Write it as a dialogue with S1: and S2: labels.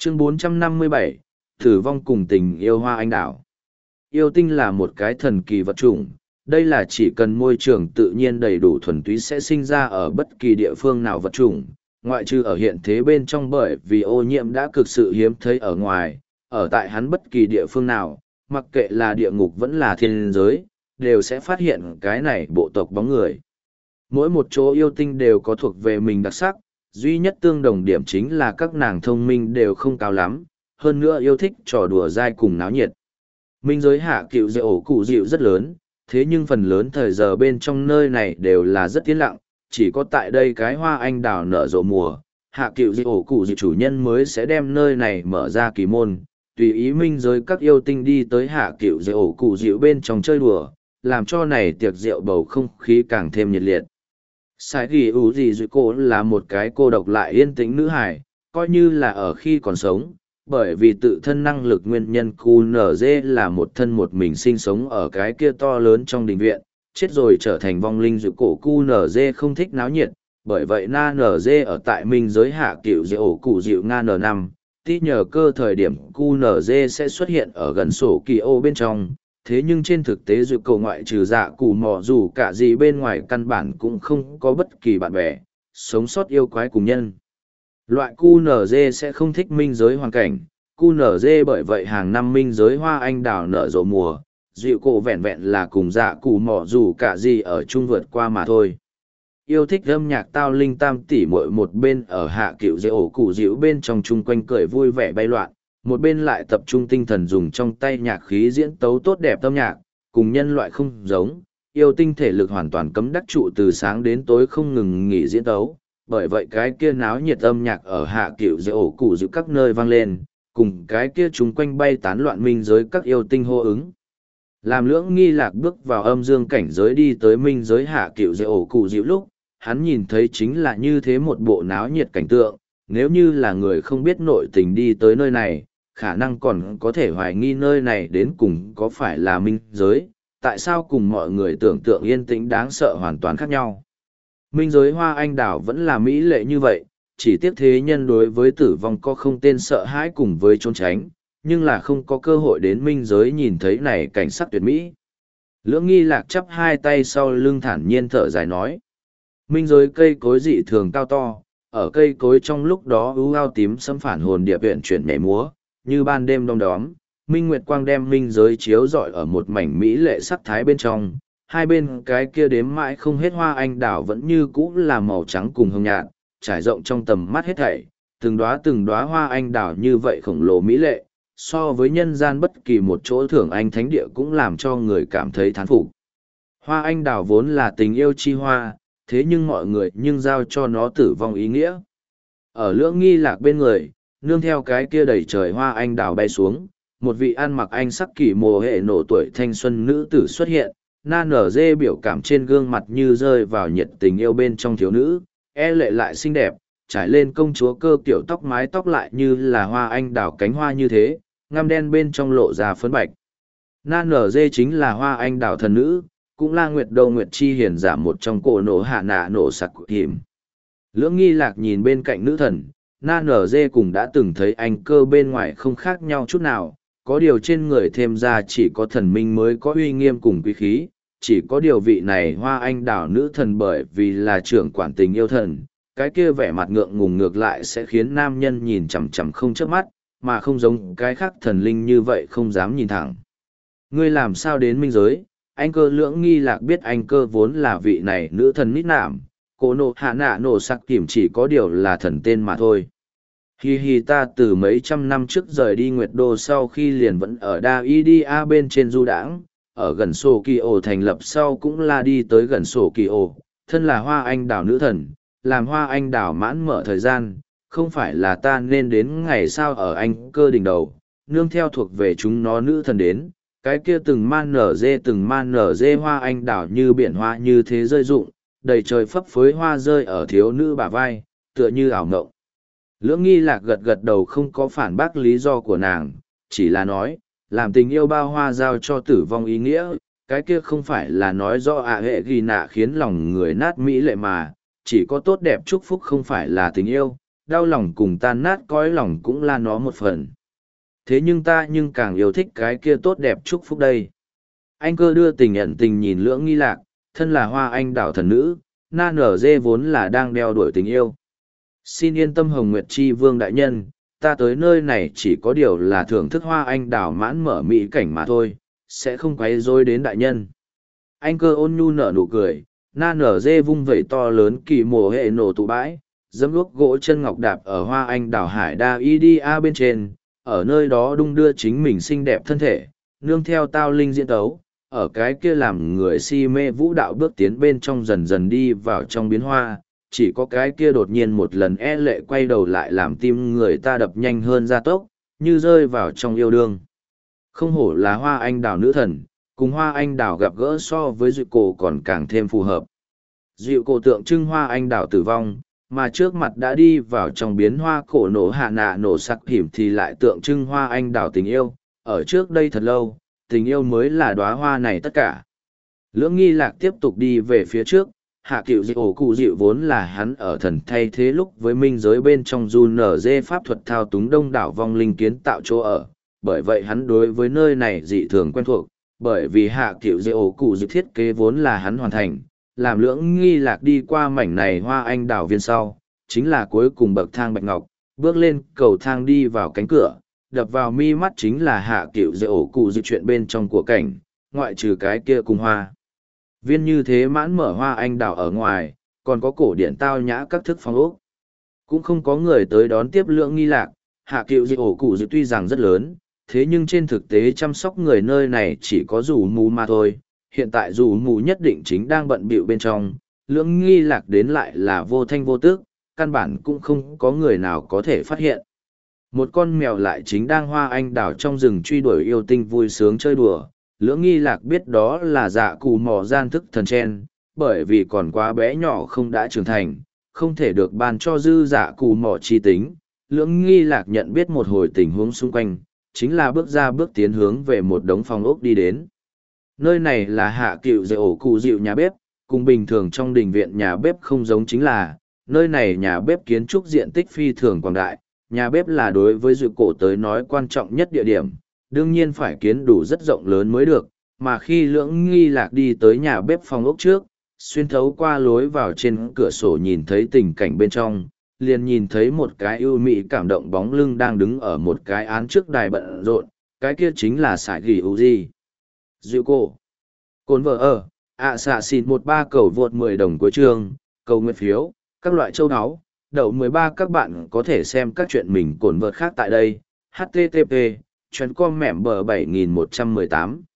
S1: Chương 457, Tử vong cùng tình yêu hoa anh đào. Yêu tinh là một cái thần kỳ vật chủng, đây là chỉ cần môi trường tự nhiên đầy đủ thuần túy sẽ sinh ra ở bất kỳ địa phương nào vật chủng, ngoại trừ ở hiện thế bên trong bởi vì ô nhiễm đã cực sự hiếm thấy ở ngoài, ở tại hắn bất kỳ địa phương nào, mặc kệ là địa ngục vẫn là thiên giới, đều sẽ phát hiện cái này bộ tộc bóng người. Mỗi một chỗ yêu tinh đều có thuộc về mình đặc sắc, duy nhất tương đồng điểm chính là các nàng thông minh đều không cao lắm, hơn nữa yêu thích trò đùa dai cùng náo nhiệt. Minh giới hạ cựu dễ ổ cụ dịu rất lớn, thế nhưng phần lớn thời giờ bên trong nơi này đều là rất yên lặng, chỉ có tại đây cái hoa anh đào nở rộ mùa, hạ cựu dịu ổ cụ dịu chủ nhân mới sẽ đem nơi này mở ra kỳ môn, tùy ý minh giới các yêu tinh đi tới hạ cựu dịu ổ cụ dịu bên trong chơi đùa, làm cho này tiệc rượu bầu không khí càng thêm nhiệt liệt. Sai ghi ủ gì dịu cô là một cái cô độc lại yên tĩnh nữ hải, coi như là ở khi còn sống. Bởi vì tự thân năng lực nguyên nhân QNZ là một thân một mình sinh sống ở cái kia to lớn trong đình viện, chết rồi trở thành vong linh dự cổ QNZ không thích náo nhiệt, bởi vậy na NZ ở tại minh giới hạ cựu dịu ổ cụ dịu nga N5, tí nhờ cơ thời điểm QNZ sẽ xuất hiện ở gần sổ kỳ ô bên trong, thế nhưng trên thực tế dự cổ ngoại trừ dạ cụ mò dù cả gì bên ngoài căn bản cũng không có bất kỳ bạn bè, sống sót yêu quái cùng nhân. Loại QNZ sẽ không thích minh giới hoàn cảnh, QNZ bởi vậy hàng năm minh giới hoa anh đào nở rộ mùa, dịu cổ vẹn vẹn là cùng dạ cụ mỏ dù cả gì ở chung vượt qua mà thôi. Yêu thích âm nhạc tao linh tam tỷ muội một bên ở hạ cựu dịu ổ cụ dịu bên trong chung quanh cười vui vẻ bay loạn, một bên lại tập trung tinh thần dùng trong tay nhạc khí diễn tấu tốt đẹp âm nhạc, cùng nhân loại không giống, yêu tinh thể lực hoàn toàn cấm đắc trụ từ sáng đến tối không ngừng nghỉ diễn tấu. Bởi vậy cái kia náo nhiệt âm nhạc ở hạ cựu dịu ổ cụ dịu các nơi vang lên, cùng cái kia chúng quanh bay tán loạn minh giới các yêu tinh hô ứng. Làm lưỡng nghi lạc bước vào âm dương cảnh giới đi tới minh giới hạ cựu dịu ổ cụ dịu lúc, hắn nhìn thấy chính là như thế một bộ náo nhiệt cảnh tượng, nếu như là người không biết nội tình đi tới nơi này, khả năng còn có thể hoài nghi nơi này đến cùng có phải là minh giới, tại sao cùng mọi người tưởng tượng yên tĩnh đáng sợ hoàn toàn khác nhau. Minh giới hoa anh đào vẫn là mỹ lệ như vậy, chỉ tiếc thế nhân đối với tử vong có không tên sợ hãi cùng với trốn tránh, nhưng là không có cơ hội đến minh giới nhìn thấy này cảnh sắc tuyệt mỹ. Lưỡng nghi lạc chắp hai tay sau lưng thản nhiên thở dài nói. Minh giới cây cối dị thường cao to, ở cây cối trong lúc đó ưu ao tím xâm phản hồn địa viện chuyển nhảy múa, như ban đêm đông đóm, minh nguyệt quang đem minh giới chiếu rọi ở một mảnh mỹ lệ sắc thái bên trong. Hai bên cái kia đếm mãi không hết hoa anh đào vẫn như cũ là màu trắng cùng hồng nhạt, trải rộng trong tầm mắt hết thảy, từng đóa hoa anh đào như vậy khổng lồ mỹ lệ, so với nhân gian bất kỳ một chỗ thưởng anh thánh địa cũng làm cho người cảm thấy thán phục. Hoa anh đào vốn là tình yêu chi hoa, thế nhưng mọi người nhưng giao cho nó tử vong ý nghĩa. Ở lưỡng nghi lạc bên người, nương theo cái kia đầy trời hoa anh đào bay xuống, một vị ăn mặc anh sắc kỷ mồ hệ nổ tuổi thanh xuân nữ tử xuất hiện. Na nở dê biểu cảm trên gương mặt như rơi vào nhiệt tình yêu bên trong thiếu nữ, lệ lại xinh đẹp, trải lên công chúa cơ kiểu tóc mái tóc lại như là hoa anh đào cánh hoa như thế, ngăm đen bên trong lộ ra phấn bạch. Na nở dê chính là hoa anh đào thần nữ, cũng là nguyệt đầu nguyệt chi hiển giả một trong cổ nổ hạ nạ nổ sặc hiểm. Lưỡng nghi lạc nhìn bên cạnh nữ thần, Na nở dê cũng đã từng thấy anh cơ bên ngoài không khác nhau chút nào, có điều trên người thêm ra chỉ có thần minh mới có uy nghiêm cùng quý khí. Chỉ có điều vị này hoa anh đào nữ thần bởi vì là trưởng quản tình yêu thần, cái kia vẻ mặt ngượng ngùng ngược lại sẽ khiến nam nhân nhìn chằm chằm không chớp mắt, mà không giống cái khác thần linh như vậy không dám nhìn thẳng. Ngươi làm sao đến minh giới? Anh cơ lưỡng nghi lạc biết anh cơ vốn là vị này nữ thần nít nảm, cô nộ hạ nạ nổ sặc kiểm chỉ có điều là thần tên mà thôi. Hi hi ta từ mấy trăm năm trước rời đi Nguyệt Đô sau khi liền vẫn ở Đa Y Đi A bên trên du đãng, ở gần sổ kỳ ổ thành lập sau cũng là đi tới gần sổ kỳ ổ, thân là hoa anh đào nữ thần, làm hoa anh đào mãn mở thời gian, không phải là ta nên đến ngày sao ở anh cơ đỉnh đầu, nương theo thuộc về chúng nó nữ thần đến, cái kia từng man nở dê hoa anh đào như biển hoa như thế rơi rụng, đầy trời phấp phới hoa rơi ở thiếu nữ bả vai, tựa như ảo ngộng. Lưỡng nghi lạc gật gật đầu không có phản bác lý do của nàng, chỉ là nói, làm tình yêu bao hoa giao cho tử vong ý nghĩa, cái kia không phải là nói do hệ ghi nạ khiến lòng người nát mỹ lệ mà, chỉ có tốt đẹp chúc phúc không phải là tình yêu, đau lòng cùng tan nát cõi lòng cũng là nó một phần. Thế nhưng ta nhưng càng yêu thích cái kia tốt đẹp chúc phúc đây. Anh Cơ đưa tình ẩn tình nhìn Lưỡng Nghi Lạc, thân là Hoa Anh Đảo thần nữ, na nở dê vốn là đang đeo đuổi tình yêu. Xin yên tâm Hồng Nguyệt Chi Vương đại nhân, ta tới nơi này chỉ có điều là thưởng thức Hoa Anh Đảo mãn mở mỹ cảnh mà thôi, sẽ không quấy rối đến đại nhân. Anh Cơ ôn nhu nở nụ cười, na nở dê vung vẩy to lớn kỳ mồ hệ nổ tụ bãi, dẫm luốc gỗ chân ngọc đạp ở Hoa Anh Đảo Hải Đa Idia bên trên, ở nơi đó đung đưa chính mình xinh đẹp thân thể, nương theo tao linh diễn tấu, ở cái kia làm người si mê vũ đạo bước tiến bên trong dần dần đi vào trong biến hoa, chỉ có cái kia đột nhiên một lần e lệ quay đầu lại làm tim người ta đập nhanh hơn gia tốc, như rơi vào trong yêu đương. Không hổ là Hoa Anh Đảo nữ thần, cùng Hoa Anh Đảo gặp gỡ so với dịu cổ còn càng thêm phù hợp. Dịu cổ tượng trưng Hoa Anh Đảo tử vong, mà trước mặt đã đi vào trong biến hoa cổ nổ hạ nạ nổ sặc hiểm thì lại tượng trưng Hoa Anh Đảo tình yêu. Ở trước đây thật lâu, tình yêu mới là đóa hoa này tất cả. Lưỡng Nghi Lạc tiếp tục đi về phía trước, hạ cựu dịu ổ cụ dịu vốn là hắn ở thần thay thế lúc với minh giới bên trong du nở dê pháp thuật thao túng đông đảo vong linh kiến tạo chỗ ở, bởi vậy hắn đối với nơi này dị thường quen thuộc, bởi vì hạ cựu dịu ổ cụ dịu thiết kế vốn là hắn hoàn thành, làm Lưỡng Nghi Lạc đi qua mảnh này Hoa Anh Đảo viên sau, chính là cuối cùng bậc thang bạch ngọc, bước lên cầu thang đi vào cánh cửa, đập vào mi mắt chính là hạ cựu dịu ổ cụ dịu chuyện bên trong của cảnh, ngoại trừ cái kia cùng hoa viên như thế mãn mở Hoa Anh Đảo ở ngoài, còn có cổ điển tao nhã các thức phong ốc. Cũng không có người tới đón tiếp Lưỡng Nghi Lạc, hạ cựu dịu ổ cụ dịu tuy rằng rất lớn, thế nhưng trên thực tế chăm sóc người nơi này chỉ có rủ mù mà thôi. Hiện tại rủ mù nhất định chính đang bận bịu bên trong, Lưỡng Nghi Lạc đến lại là vô thanh vô tức, căn bản cũng không có người nào có thể phát hiện. Một con mèo lại chính đang Hoa Anh Đảo trong rừng truy đuổi yêu tinh vui sướng chơi đùa. Lưỡng Nghi Lạc biết đó là dạ cù mò gian thức thần chen, bởi vì còn quá bé nhỏ không đã trưởng thành, không thể được ban cho dư dạ cù mò chi tính. Lưỡng Nghi Lạc nhận biết một hồi tình huống xung quanh, chính là bước ra bước tiến hướng về một đống phòng ốc đi đến. Nơi này là hạ cựu dạy ổ cụ dịu nhà bếp, cùng bình thường trong đình viện nhà bếp không giống chính là, nơi này nhà bếp kiến trúc diện tích phi thường quảng đại, nhà bếp là đối với dịu cổ tới nói quan trọng nhất địa điểm, đương nhiên phải kiến đủ rất rộng lớn mới được, mà khi Lưỡng Nghi Lạc đi tới nhà bếp phòng ốc trước, xuyên thấu qua lối vào trên cửa sổ nhìn thấy tình cảnh bên trong, liền nhìn thấy một cái ưu mị cảm động bóng lưng đang đứng ở một cái án trước đài bận rộn, cái kia chính là Sải Gỉ Uzi. Dịu cổ. Cồn vợ ở, xạ xịn 13 cầu vượt 10 đồng cuối chương, cầu nguyện phiếu, các loại châu áo, đậu 13 các bạn có thể xem các chuyện mình cồn vợt khác tại đây. HTTP, chuyến com mẻm bờ 7118.